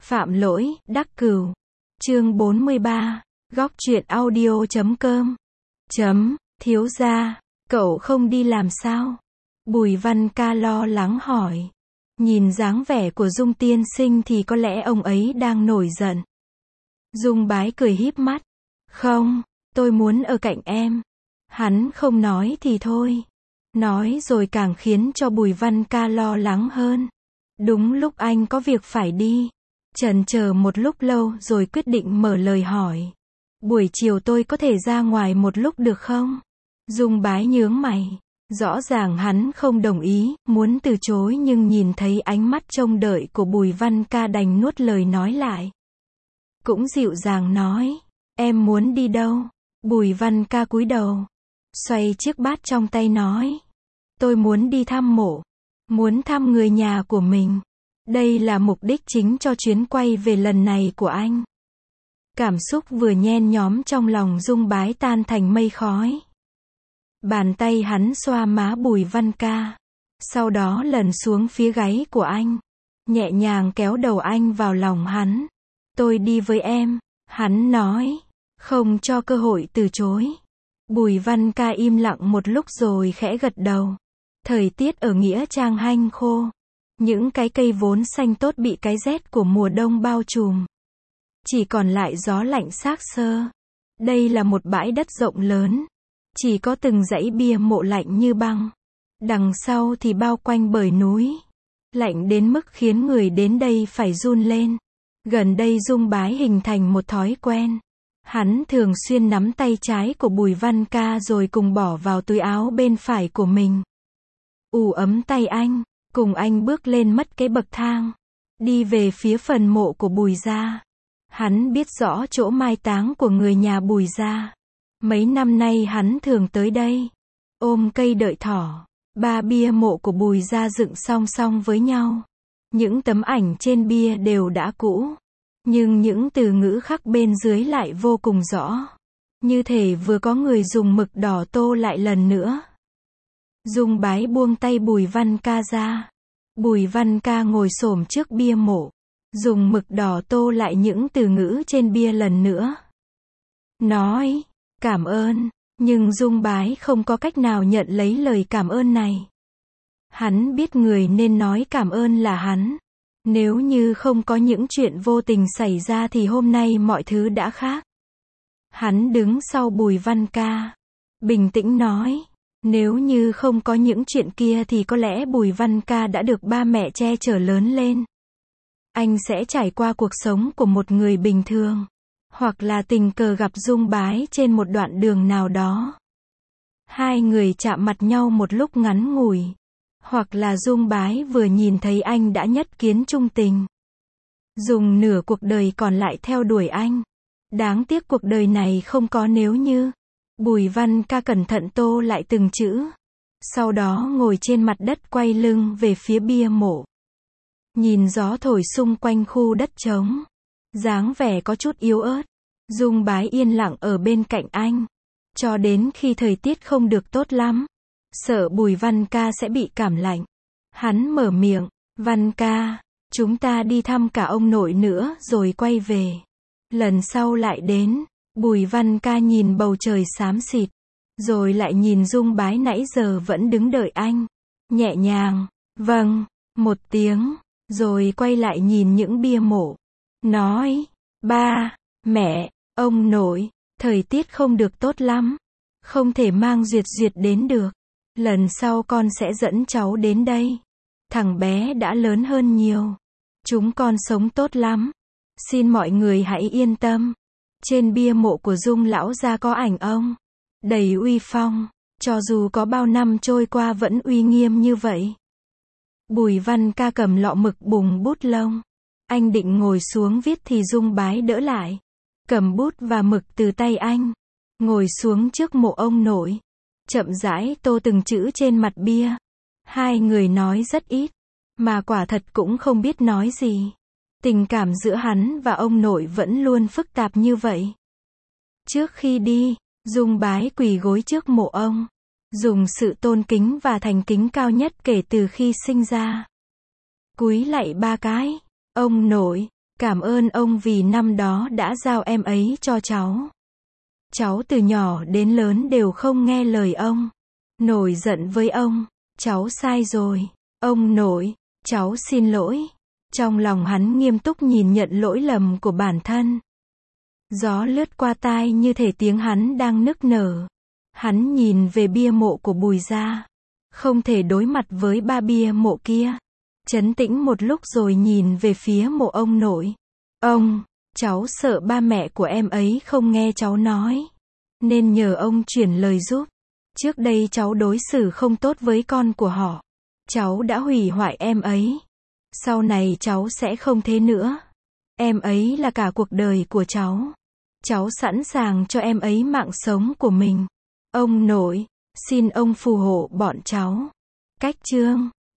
Phạm lỗi, đắc cửu. Chương 43. Góc truyện audio.com. Thiếu gia, cậu không đi làm sao? Bùi Văn Ca lo lắng hỏi. Nhìn dáng vẻ của Dung tiên sinh thì có lẽ ông ấy đang nổi giận. Dung Bái cười híp mắt. Không, tôi muốn ở cạnh em. Hắn không nói thì thôi. Nói rồi càng khiến cho Bùi Văn Ca lo lắng hơn. Đúng lúc anh có việc phải đi. Chần chờ một lúc lâu rồi quyết định mở lời hỏi. Buổi chiều tôi có thể ra ngoài một lúc được không? Dung Bái nhướng mày. Rõ ràng hắn không đồng ý, muốn từ chối nhưng nhìn thấy ánh mắt trông đợi của Bùi Văn Ca đành nuốt lời nói lại. Cũng dịu dàng nói. Em muốn đi đâu? Bùi Văn Ca cúi đầu. Xoay chiếc bát trong tay nói. Tôi muốn đi thăm mộ. Muốn thăm người nhà của mình. Đây là mục đích chính cho chuyến quay về lần này của anh. Cảm xúc vừa nhen nhóm trong lòng Dung Bái tan thành mây khói. Bàn tay hắn xoa má Bùi Văn Ca. Sau đó lần xuống phía gáy của anh. Nhẹ nhàng kéo đầu anh vào lòng hắn. Tôi đi với em. Hắn nói. Không cho cơ hội từ chối. Bùi Văn Ca im lặng một lúc rồi khẽ gật đầu. Thời tiết ở Nghĩa Trang hanh khô. Những cái cây vốn xanh tốt bị cái rét của mùa đông bao trùm. Chỉ còn lại gió lạnh xác xơ. Đây là một bãi đất rộng lớn. Chỉ có từng dãy bia mộ lạnh như băng. Đằng sau thì bao quanh bởi núi. Lạnh đến mức khiến người đến đây phải run lên. Gần đây Dung Bái hình thành một thói quen. Hắn thường xuyên nắm tay trái của Bùi Văn Ca rồi cùng bỏ vào túi áo bên phải của mình. Ấm tay anh, cùng anh bước lên mất cái bậc thang. Đi về phía phần mộ của Bùi gia. Hắn biết rõ chỗ mai táng của người nhà Bùi gia. Mấy năm nay hắn thường tới đây. Ôm cây đợi thỏ. 3 bia mộ của Bùi gia dựng song song với nhau. Những tấm ảnh trên bia đều đã cũ. Nhưng những từ ngữ khắc bên dưới lại vô cùng rõ. Như thể vừa có người dùng mực đỏ tô lại lần nữa. Dung Bái buông tay Bùi Văn Ca ra. Bùi Văn Ca ngồi xổm trước bia mộ. Dùng mực đỏ tô lại những từ ngữ trên bia lần nữa. Nói, cảm ơn. Nhưng Dung Bái không có cách nào nhận lấy lời cảm ơn này. Hắn biết người nên nói cảm ơn là hắn. Nếu như không có những chuyện vô tình xảy ra thì hôm nay mọi thứ đã khác. Hắn đứng sau Bùi Văn Ca. Bình tĩnh nói. Nếu như không có những chuyện kia thì có lẽ Bùi Văn Ca đã được ba mẹ che chở lớn lên. Anh sẽ trải qua cuộc sống của một người bình thường. Hoặc là tình cờ gặp Dung Bái trên một đoạn đường nào đó. Hai người chạm mặt nhau một lúc ngắn ngủi. Hoặc là Dung Bái vừa nhìn thấy anh đã nhất kiến chung tình. Dùng nửa cuộc đời còn lại theo đuổi anh. Đáng tiếc cuộc đời này không có nếu như. Bùi Văn Ca cẩn thận tô lại từng chữ. Sau đó ngồi trên mặt đất quay lưng về phía bia mộ. Nhìn gió thổi xung quanh khu đất trống. Dáng vẻ có chút yếu ớt. Dung Bái yên lặng ở bên cạnh anh. Cho đến khi thời tiết không được tốt lắm. Sợ Bùi Văn Ca sẽ bị cảm lạnh. Hắn mở miệng. Văn Ca, chúng ta đi thăm cả ông nội nữa rồi quay về. Lần sau lại đến. Bùi Văn Ca nhìn bầu trời xám xịt. Rồi lại nhìn Dung Bái nãy giờ vẫn đứng đợi anh. Nhẹ nhàng. Vâng. Một tiếng. Rồi quay lại nhìn những bia mộ. Nói. Ba. Mẹ. Ông nội. Thời tiết không được tốt lắm. Không thể mang Duyệt Duyệt đến được. Lần sau con sẽ dẫn cháu đến đây. Thằng bé đã lớn hơn nhiều. Chúng con sống tốt lắm. Xin mọi người hãy yên tâm. Trên bia mộ của Dung lão gia có ảnh ông. Đầy uy phong. Cho dù có bao năm trôi qua vẫn uy nghiêm như vậy. Bùi Văn Ca cầm lọ mực bùng bút lông. Anh định ngồi xuống viết thì Dung Bái đỡ lại. Cầm bút và mực từ tay anh. Ngồi xuống trước mộ ông nội. Chậm rãi tô từng chữ trên mặt bia. Hai người nói rất ít. Mà quả thật cũng không biết nói gì. Tình cảm giữa hắn và ông nội vẫn luôn phức tạp như vậy. Trước khi đi, Dung Bái quỳ gối trước mộ ông. Dùng sự tôn kính và thành kính cao nhất kể từ khi sinh ra. Cúi lạy 3 cái. Ông nội, Cảm ơn ông vì năm đó đã giao em ấy cho cháu. Cháu từ nhỏ đến lớn đều không nghe lời ông. Nổi giận với ông. Cháu sai rồi. Ông nội, cháu xin lỗi. Trong lòng hắn nghiêm túc nhìn nhận lỗi lầm của bản thân. Gió lướt qua tai như thể tiếng hắn đang nức nở. Hắn nhìn về bia mộ của Bùi gia. Không thể đối mặt với ba bia mộ kia. Trấn tĩnh một lúc rồi nhìn về phía mộ ông nội. Ông, cháu sợ ba mẹ của em ấy không nghe cháu nói. Nên nhờ ông chuyển lời giúp. Trước đây cháu đối xử không tốt với con của họ. Cháu đã hủy hoại em ấy. Sau này cháu sẽ không thế nữa. Em ấy là cả cuộc đời của cháu. Cháu sẵn sàng cho em ấy mạng sống của mình. Ông nội, xin ông phù hộ bọn cháu. Cách chương